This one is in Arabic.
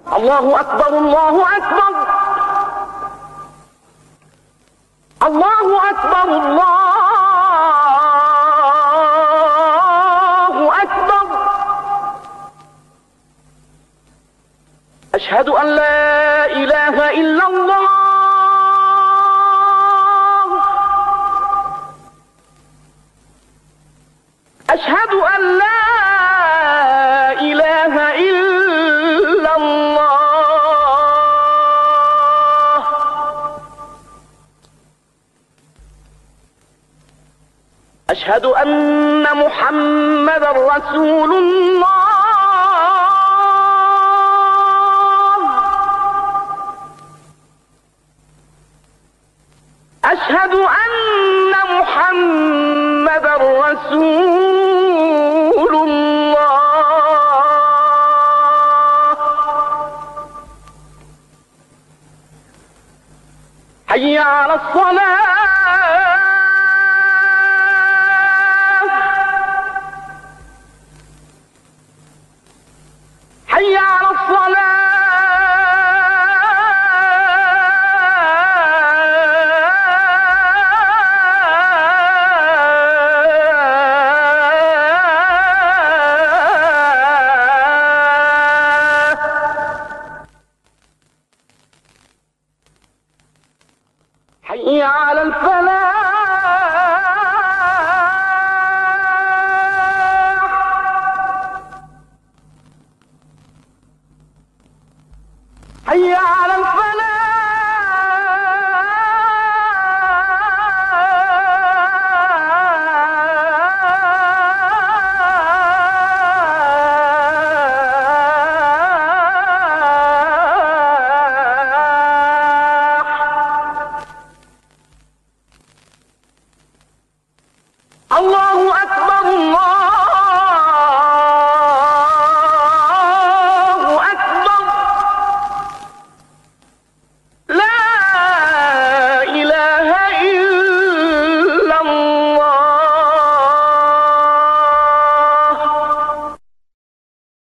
الله أكبر الله أكبر الله أكبر الله أكبر. أشهد أن لا إله إلا الله. أشهد أن لا إله إلا الله. أشهد أن محمدًا رسول الله. أشهد أن محمدًا رسول الله. حي على الصلاة. حي على الصلاة. حي على الفلاح. حي على الفلاح.